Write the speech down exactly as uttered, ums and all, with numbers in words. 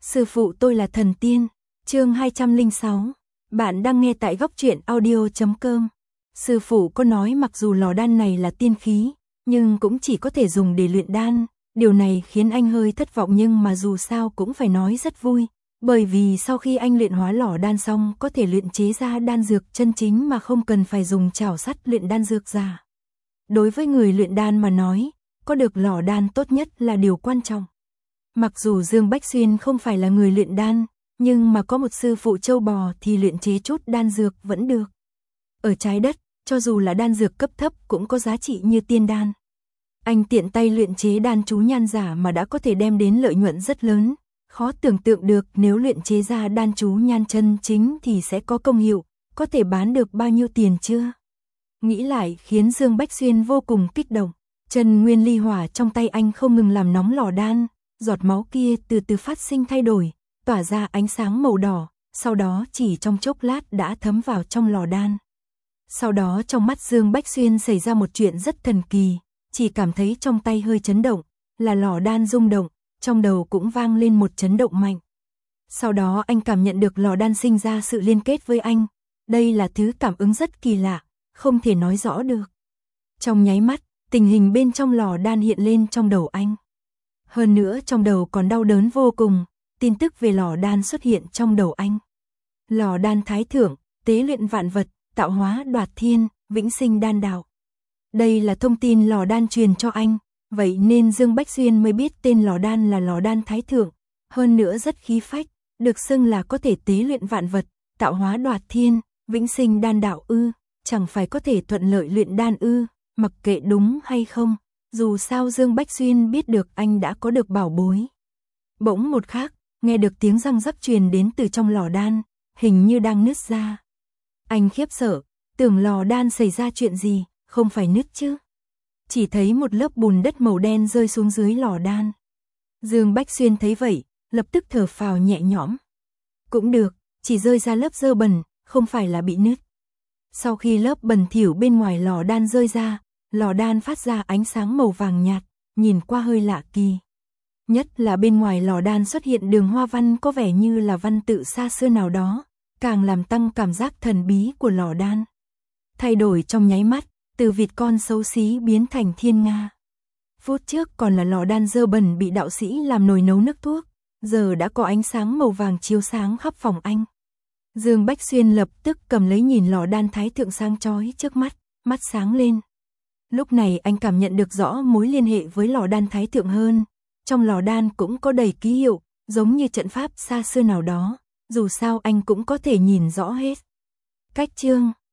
Sư phụ tôi là thần tiên. Chương hai trăm lẻ sáu. Bạn đang nghe tại góc truyện audio chấm com. Sư phụ có nói mặc dù lò đan này là tiên khí, nhưng cũng chỉ có thể dùng để luyện đan. Điều này khiến anh hơi thất vọng, nhưng mà dù sao cũng phải nói rất vui. Bởi vì sau khi anh luyện hóa lò đan xong, có thể luyện chế ra đan dược chân chính mà không cần phải dùng chảo sắt luyện đan dược giả. Đối với người luyện đan mà nói, có được lò đan tốt nhất là điều quan trọng. Mặc dù Dương Bách Xuyên không phải là người luyện đan, nhưng mà có một sư phụ châu bò thì luyện chế chút đan dược vẫn được. Ở trái đất, cho dù là đan dược cấp thấp cũng có giá trị như tiên đan. Anh tiện tay luyện chế đan chú nhan giả mà đã có thể đem đến lợi nhuận rất lớn. Khó tưởng tượng được nếu luyện chế ra đan chú nhan chân chính thì sẽ có công hiệu, có thể bán được bao nhiêu tiền chưa? Nghĩ lại khiến Dương Bách Xuyên vô cùng kích động. Chân nguyên ly hỏa trong tay anh không ngừng làm nóng lò đan, giọt máu kia từ từ phát sinh thay đổi, tỏa ra ánh sáng màu đỏ, sau đó chỉ trong chốc lát đã thấm vào trong lò đan. Sau đó trong mắt Dương Bách Xuyên xảy ra một chuyện rất thần kỳ, chỉ cảm thấy trong tay hơi chấn động, là lò đan rung động, trong đầu cũng vang lên một chấn động mạnh. Sau đó anh cảm nhận được lò đan sinh ra sự liên kết với anh, đây là thứ cảm ứng rất kỳ lạ, không thể nói rõ được. Trong nháy mắt, tình hình bên trong lò đan hiện lên trong đầu anh. Hơn nữa trong đầu còn đau đớn vô cùng, tin tức về lò đan xuất hiện trong đầu anh. Lò đan thái thượng, tế luyện vạn vật, tạo hóa đoạt thiên, vĩnh sinh đan đạo. Đây là thông tin lò đan truyền cho anh, vậy nên Dương Bách Xuyên mới biết tên lò đan là lò đan thái thượng, hơn nữa rất khí phách, được xưng là có thể tế luyện vạn vật, tạo hóa đoạt thiên, vĩnh sinh đan đạo ư, chẳng phải có thể thuận lợi luyện đan ư, mặc kệ đúng hay không, dù sao Dương Bách Xuyên biết được anh đã có được bảo bối. Bỗng một khắc, nghe được tiếng răng rắc truyền đến từ trong lò đan, hình như đang nứt ra. Anh khiếp sợ, tưởng lò đan xảy ra chuyện gì, không phải nứt chứ. Chỉ thấy một lớp bùn đất màu đen rơi xuống dưới lò đan. Dương Bách Xuyên thấy vậy, lập tức thở phào nhẹ nhõm. Cũng được, chỉ rơi ra lớp dơ bẩn, không phải là bị nứt. Sau khi lớp bẩn thỉu bên ngoài lò đan rơi ra, lò đan phát ra ánh sáng màu vàng nhạt, nhìn qua hơi lạ kỳ. Nhất là bên ngoài lò đan xuất hiện đường hoa văn có vẻ như là văn tự xa xưa nào đó, càng làm tăng cảm giác thần bí của lò đan. Thay đổi trong nháy mắt, từ vịt con xấu xí biến thành thiên nga. Phút trước còn là lò đan dơ bẩn bị đạo sĩ làm nồi nấu nước thuốc, giờ đã có ánh sáng màu vàng chiếu sáng khắp phòng anh. Dương Bách Xuyên lập tức cầm lấy nhìn lò đan thái thượng sáng chói trước mắt, mắt sáng lên. Lúc này anh cảm nhận được rõ mối liên hệ với lò đan thái thượng hơn. Trong lò đan cũng có đầy ký hiệu, giống như trận pháp xa xưa nào đó, dù sao anh cũng có thể nhìn rõ hết. Cách chương